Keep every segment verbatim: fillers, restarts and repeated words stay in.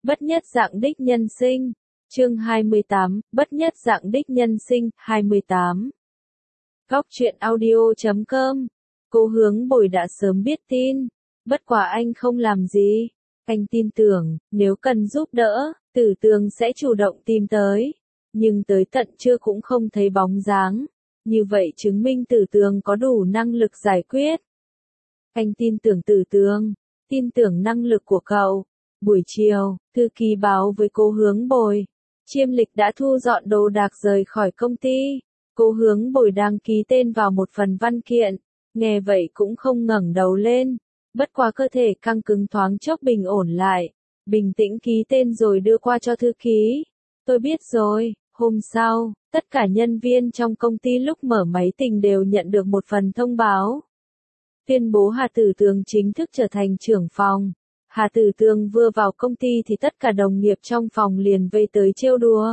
Bất nhất dạng đích nhân sinh. Chương hai mươi tám, Bất nhất dạng đích nhân sinh, hai mươi tám. Góc truyện audio chấm com. Cô Hướng Bồi đã sớm biết tin, bất quá anh không làm gì. Anh tin tưởng, nếu cần giúp đỡ, Tử Tường sẽ chủ động tìm tới. Nhưng tới tận trưa cũng không thấy bóng dáng. Như vậy chứng minh Tử Tường có đủ năng lực giải quyết. Anh tin tưởng Tử Tường, tin tưởng năng lực của cậu. Buổi chiều, thư ký báo với cô Hướng Bồi. Chiêm Lịch đã thu dọn đồ đạc rời khỏi công ty. Cô Hướng Bồi đang ký tên vào một phần văn kiện. Nghe vậy cũng không ngẩng đầu lên. Bất quá cơ thể căng cứng thoáng chốc bình ổn lại. Bình tĩnh ký tên rồi đưa qua cho thư ký. Tôi biết rồi. Hôm sau, tất cả nhân viên trong công ty lúc mở máy tính đều nhận được một phần thông báo. Tuyên bố Hà Tử Tường chính thức trở thành trưởng phòng. Hà Tử Tường vừa vào công ty thì tất cả đồng nghiệp trong phòng liền vây tới trêu đùa.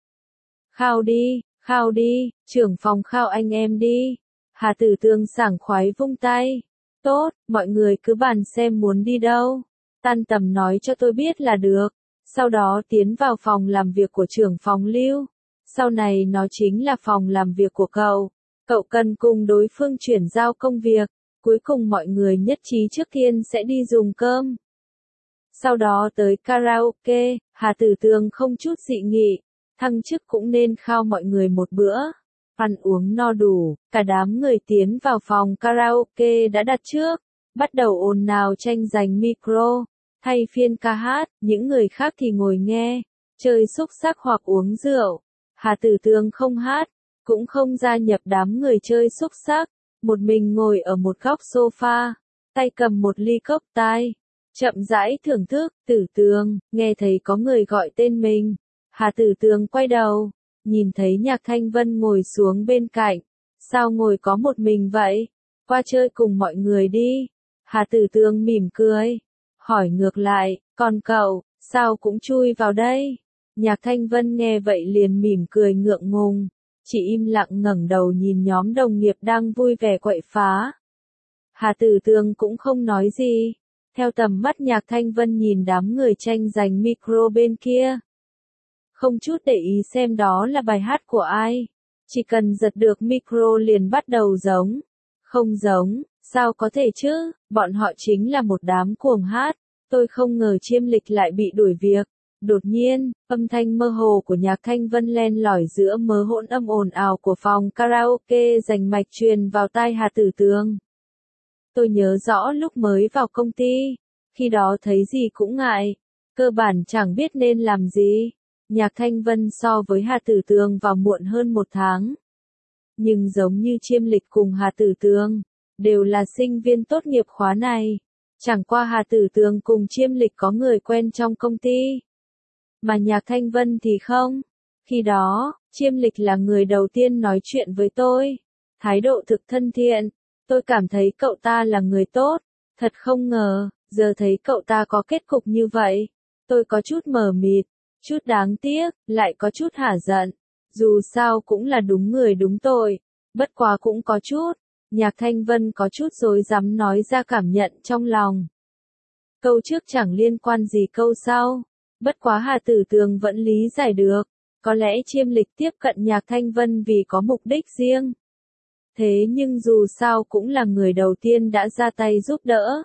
Khao đi, khao đi, trưởng phòng khao anh em đi. Hà Tử Tường sảng khoái vung tay. Tốt, mọi người cứ bàn xem muốn đi đâu. Tan tầm nói cho tôi biết là được. Sau đó tiến vào phòng làm việc của trưởng phòng Lưu. Sau này nó chính là phòng làm việc của cậu. Cậu cần cùng đối phương chuyển giao công việc. Cuối cùng mọi người nhất trí trước tiên sẽ đi dùng cơm. Sau đó tới karaoke, Hà Tử Tường không chút dị nghị. Thăng chức cũng nên khao mọi người một bữa. Ăn uống no đủ, cả đám người tiến vào phòng karaoke đã đặt trước. Bắt đầu ồn ào tranh giành micro. Thay phiên ca hát, những người khác thì ngồi nghe. Chơi xúc xắc hoặc uống rượu. Hà Tử Tường không hát, cũng không gia nhập đám người chơi xúc xắc. Một mình ngồi ở một góc sofa, tay cầm một ly cốc tai, chậm rãi thưởng thức. Tử Tường, nghe thấy có người gọi tên mình. Hà Tử Tường quay đầu, nhìn thấy Nhạc Thanh Vân ngồi xuống bên cạnh. Sao ngồi có một mình vậy? Qua chơi cùng mọi người đi. Hà Tử Tường mỉm cười, hỏi ngược lại, còn cậu, sao cũng chui vào đây? Nhạc Thanh Vân nghe vậy liền mỉm cười ngượng ngùng. Chỉ im lặng ngẩng đầu nhìn nhóm đồng nghiệp đang vui vẻ quậy phá. Hà Tử Tường cũng không nói gì. Theo tầm mắt Nhạc Thanh Vân nhìn đám người tranh giành micro bên kia. Không chút để ý xem đó là bài hát của ai. Chỉ cần giật được micro liền bắt đầu giống. Không giống, sao có thể chứ, bọn họ chính là một đám cuồng hát. Tôi không ngờ Chiêm Lịch lại bị đuổi việc. Đột nhiên, âm thanh mơ hồ của Nhạc Thanh Vân len lỏi giữa mớ hỗn âm ồn ào của phòng karaoke rành mạch truyền vào tai Hà Tử Tường. Tôi nhớ rõ lúc mới vào công ty, khi đó thấy gì cũng ngại, cơ bản chẳng biết nên làm gì. Nhạc Thanh Vân so với Hà Tử Tường vào muộn hơn một tháng. Nhưng giống như Chiêm Lịch cùng Hà Tử Tường, đều là sinh viên tốt nghiệp khóa này. Chẳng qua Hà Tử Tường cùng Chiêm Lịch có người quen trong công ty. Mà Nhạc Thanh Vân thì không. Khi đó, Chiêm Lịch là người đầu tiên nói chuyện với tôi. Thái độ thực thân thiện. Tôi cảm thấy cậu ta là người tốt. Thật không ngờ, giờ thấy cậu ta có kết cục như vậy. Tôi có chút mờ mịt, chút đáng tiếc, lại có chút hả giận. Dù sao cũng là đúng người đúng tội. Bất quá cũng có chút. Nhạc Thanh Vân có chút rối rắm nói ra cảm nhận trong lòng. Câu trước chẳng liên quan gì câu sau. Bất quá Hà Tử Tường vẫn lý giải được. Có lẽ Chiêm Lịch tiếp cận Nhạc Thanh Vân vì có mục đích riêng. Thế nhưng dù sao cũng là người đầu tiên đã ra tay giúp đỡ.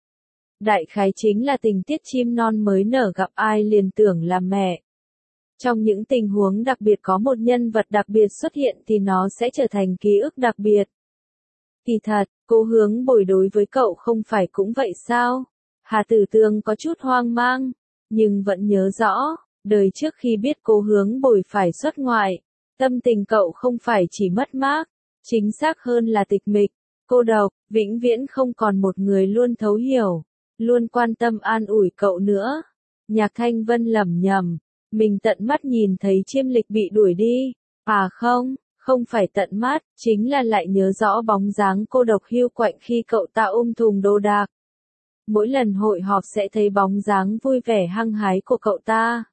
Đại khái chính là tình tiết chim non mới nở gặp ai liền tưởng là mẹ. Trong những tình huống đặc biệt có một nhân vật đặc biệt xuất hiện thì nó sẽ trở thành ký ức đặc biệt. Kỳ thật, cô Hướng Bồi đối với cậu không phải cũng vậy sao? Hà Tử Tường có chút hoang mang. Nhưng vẫn nhớ rõ, đời trước khi biết cô Hướng Bồi phải xuất ngoại, tâm tình cậu không phải chỉ mất mát, chính xác hơn là tịch mịch, cô độc, vĩnh viễn không còn một người luôn thấu hiểu, luôn quan tâm an ủi cậu nữa. Nhạc Thanh Vân lẩm nhẩm, mình tận mắt nhìn thấy Chiêm Lịch bị đuổi đi, à không, không phải tận mắt, chính là lại nhớ rõ bóng dáng cô độc hiu quạnh khi cậu ta ôm thùng đồ đạc. Mỗi lần hội họp sẽ thấy bóng dáng vui vẻ hăng hái của cậu ta.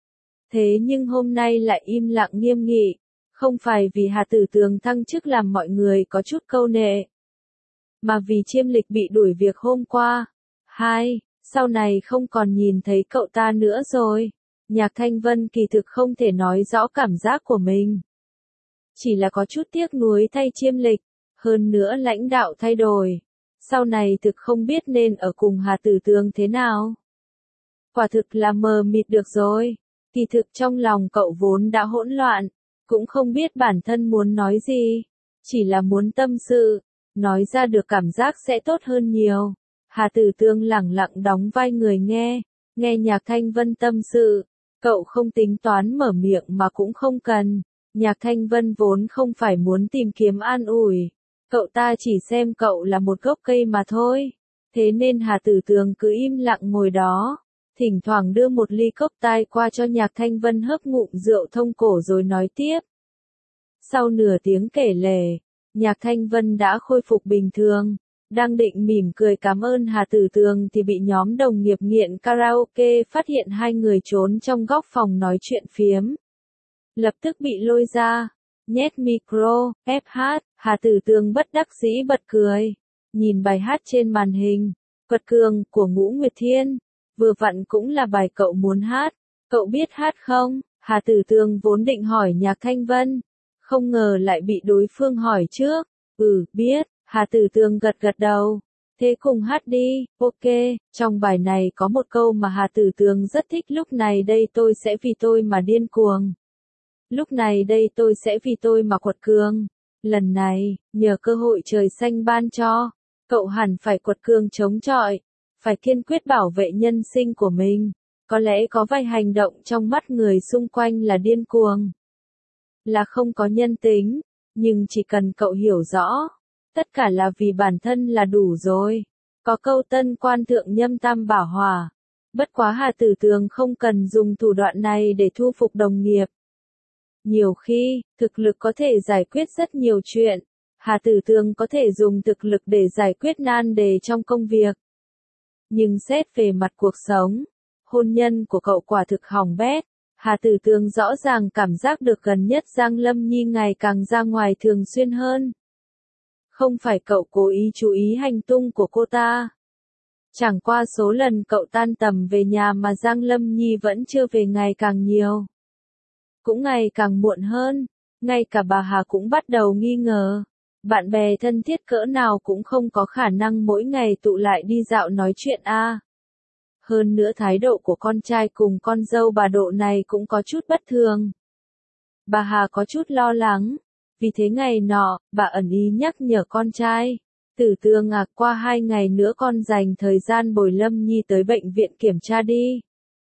Thế nhưng hôm nay lại im lặng nghiêm nghị. Không phải vì Hà Tử Tường thăng chức làm mọi người có chút câu nệ. Mà vì Chiêm Lịch bị đuổi việc hôm qua. Hai, sau này không còn nhìn thấy cậu ta nữa rồi. Nhạc Thanh Vân kỳ thực không thể nói rõ cảm giác của mình. Chỉ là có chút tiếc nuối thay Chiêm Lịch, hơn nữa lãnh đạo thay đổi. Sau này thực không biết nên ở cùng Hà Tử Tường thế nào. Quả thực là mờ mịt được rồi. Kỳ thực trong lòng cậu vốn đã hỗn loạn, cũng không biết bản thân muốn nói gì. Chỉ là muốn tâm sự, nói ra được cảm giác sẽ tốt hơn nhiều. Hà Tử Tường lẳng lặng đóng vai người nghe, nghe Nhạc Thanh Vân tâm sự. Cậu không tính toán mở miệng mà cũng không cần. Nhạc Thanh Vân vốn không phải muốn tìm kiếm an ủi. Cậu ta chỉ xem cậu là một gốc cây mà thôi. Thế nên Hà Tử Tường cứ im lặng ngồi đó. Thỉnh thoảng đưa một ly cốc tai qua cho Nhạc Thanh Vân hớp ngụm rượu thông cổ rồi nói tiếp. Sau nửa tiếng kể lể, Nhạc Thanh Vân đã khôi phục bình thường. Đang định mỉm cười cảm ơn Hà Tử Tường thì bị nhóm đồng nghiệp nghiện karaoke phát hiện hai người trốn trong góc phòng nói chuyện phiếm. Lập tức bị lôi ra, nhét micro, ép hát, Hà Tử Tường bất đắc dĩ bật cười. Nhìn bài hát trên màn hình, Quật Cường của Ngũ Nguyệt Thiên, vừa vặn cũng là bài cậu muốn hát. Cậu biết hát không? Hà Tử Tường vốn định hỏi Nhạc Thanh Vân, không ngờ lại bị đối phương hỏi trước. Ừ, biết. Hà Tử Tường gật gật đầu. Thế cùng hát đi, ok. Trong bài này có một câu mà Hà Tử Tường rất thích. Lúc này đây tôi sẽ vì tôi mà điên cuồng. Lúc này đây tôi sẽ vì tôi mà quật cường. Lần này, nhờ cơ hội trời xanh ban cho, cậu hẳn phải quật cường chống chọi. Phải kiên quyết bảo vệ nhân sinh của mình. Có lẽ có vài hành động trong mắt người xung quanh là điên cuồng, là không có nhân tính. Nhưng chỉ cần cậu hiểu rõ, tất cả là vì bản thân là đủ rồi. Có câu tân quan thượng nhâm tam bảo hòa. Bất quá Hà Tử Tường không cần dùng thủ đoạn này để thu phục đồng nghiệp. Nhiều khi, thực lực có thể giải quyết rất nhiều chuyện. Hà Tử Tường có thể dùng thực lực để giải quyết nan đề trong công việc. Nhưng xét về mặt cuộc sống, hôn nhân của cậu quả thực hỏng bét. Hà Tử Tường rõ ràng cảm giác được gần nhất Giang Lâm Nhi ngày càng ra ngoài thường xuyên hơn. Không phải cậu cố ý chú ý hành tung của cô ta. Chẳng qua số lần cậu tan tầm về nhà mà Giang Lâm Nhi vẫn chưa về ngày càng nhiều. Cũng ngày càng muộn hơn. Ngay cả bà Hà cũng bắt đầu nghi ngờ. Bạn bè thân thiết cỡ nào cũng không có khả năng mỗi ngày tụ lại đi dạo nói chuyện a. À. Hơn nữa thái độ của con trai cùng con dâu bà Độ này cũng có chút bất thường. Bà Hà có chút lo lắng. Vì thế ngày nọ, bà ẩn ý nhắc nhở con trai. Tử Tường à, qua hai ngày nữa con dành thời gian bồi Lâm Nhi tới bệnh viện kiểm tra đi.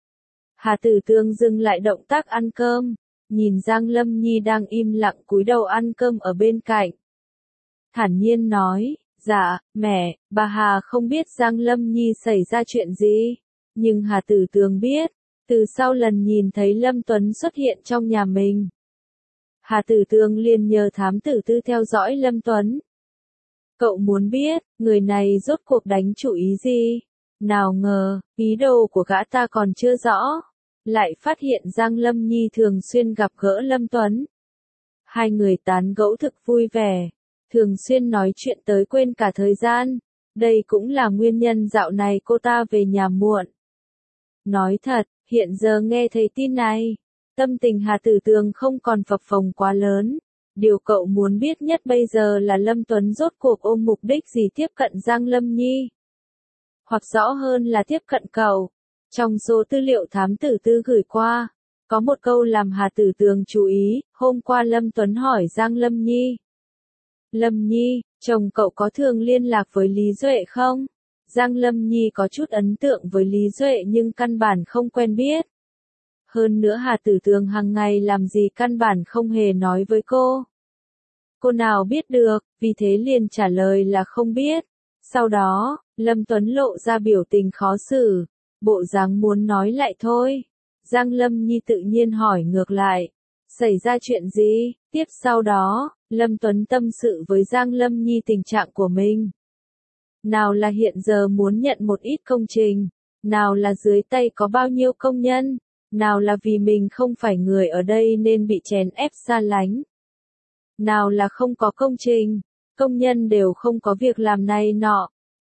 Hà Tử Tường dừng lại động tác ăn cơm. Nhìn Giang Lâm Nhi đang im lặng cúi đầu ăn cơm ở bên cạnh. Thản nhiên nói, dạ, mẹ, bà Hà không biết Giang Lâm Nhi xảy ra chuyện gì. Nhưng Hà Tử Tường biết, từ sau lần nhìn thấy Lâm Tuấn xuất hiện trong nhà mình. Hà Tử Tường liền nhờ thám tử tư theo dõi Lâm Tuấn. Cậu muốn biết, người này rốt cuộc đánh chủ ý gì? Nào ngờ, ý đồ của gã ta còn chưa rõ. Lại phát hiện Giang Lâm Nhi thường xuyên gặp gỡ Lâm Tuấn. Hai người tán gẫu thực vui vẻ. Thường xuyên nói chuyện tới quên cả thời gian. Đây cũng là nguyên nhân dạo này cô ta về nhà muộn. Nói thật, hiện giờ nghe thấy tin này, tâm tình Hà Tử Tường không còn phập phồng quá lớn. Điều cậu muốn biết nhất bây giờ là Lâm Tuấn rốt cuộc ôm mục đích gì tiếp cận Giang Lâm Nhi. Hoặc rõ hơn là tiếp cận cậu. Trong số tư liệu thám tử tư gửi qua, có một câu làm Hà Tử Tường chú ý. Hôm qua Lâm Tuấn hỏi Giang Lâm Nhi. Lâm Nhi, chồng cậu có thường liên lạc với Lý Duệ không? Giang Lâm Nhi có chút ấn tượng với Lý Duệ nhưng căn bản không quen biết. Hơn nữa Hà Tử Tường hàng ngày làm gì căn bản không hề nói với cô. Cô nào biết được, vì thế liền trả lời là không biết. Sau đó, Lâm Tuấn lộ ra biểu tình khó xử, bộ dáng muốn nói lại thôi. Giang Lâm Nhi tự nhiên hỏi ngược lại, xảy ra chuyện gì? Tiếp sau đó, Lâm Tuấn tâm sự với Giang Lâm Nhi tình trạng của mình. Nào là hiện giờ muốn nhận một ít công trình, nào là dưới tay có bao nhiêu công nhân, nào là vì mình không phải người ở đây nên bị chèn ép xa lánh. Nào là không có công trình, công nhân đều không có việc làm này nọ,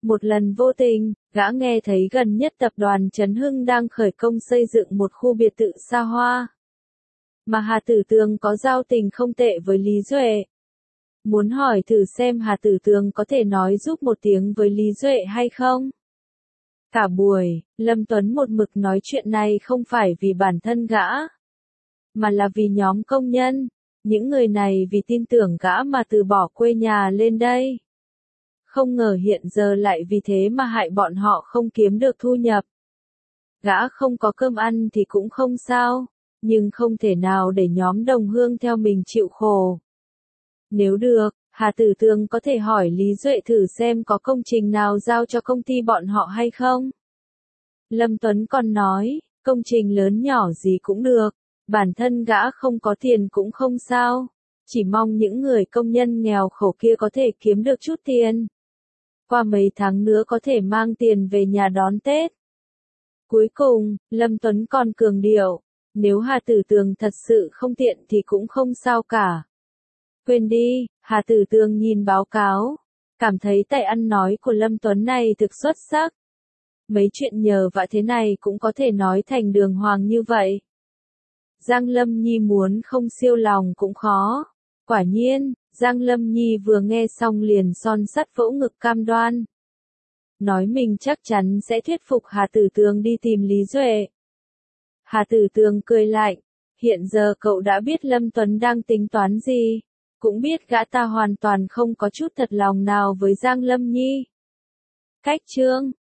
Một lần vô tình, gã nghe thấy gần nhất tập đoàn Trấn Hưng đang khởi công xây dựng một khu biệt thự xa hoa. Mà Hà Tử Tường có giao tình không tệ với Lý Duệ. Muốn hỏi thử xem Hà Tử Tường có thể nói giúp một tiếng với Lý Duệ hay không? Cả buổi, Lâm Tuấn một mực nói chuyện này không phải vì bản thân gã, mà là vì nhóm công nhân. Những người này vì tin tưởng gã mà từ bỏ quê nhà lên đây. Không ngờ hiện giờ lại vì thế mà hại bọn họ không kiếm được thu nhập. Gã không có cơm ăn thì cũng không sao, nhưng không thể nào để nhóm đồng hương theo mình chịu khổ. Nếu được, Hà Tử Tường có thể hỏi Lý Duệ thử xem có công trình nào giao cho công ty bọn họ hay không. Lâm Tuấn còn nói, công trình lớn nhỏ gì cũng được, bản thân gã không có tiền cũng không sao, chỉ mong những người công nhân nghèo khổ kia có thể kiếm được chút tiền. Qua mấy tháng nữa có thể mang tiền về nhà đón Tết. Cuối cùng, Lâm Tuấn còn cường điệu, nếu Hà Tử Tường thật sự không tiện thì cũng không sao cả. Quên đi, Hà Tử Tường nhìn báo cáo, cảm thấy tài ăn nói của Lâm Tuấn này thực xuất sắc. Mấy chuyện nhờ vả thế này cũng có thể nói thành đường hoàng như vậy. Giang Lâm Nhi muốn không siêu lòng cũng khó. Quả nhiên, Giang Lâm Nhi vừa nghe xong liền son sắt vỗ ngực cam đoan. Nói mình chắc chắn sẽ thuyết phục Hà Tử Tường đi tìm Lý Duệ. Hà Tử Tường cười lạnh, hiện giờ cậu đã biết Lâm Tuấn đang tính toán gì, cũng biết gã ta hoàn toàn không có chút thật lòng nào với Giang Lâm Nhi. Cách chương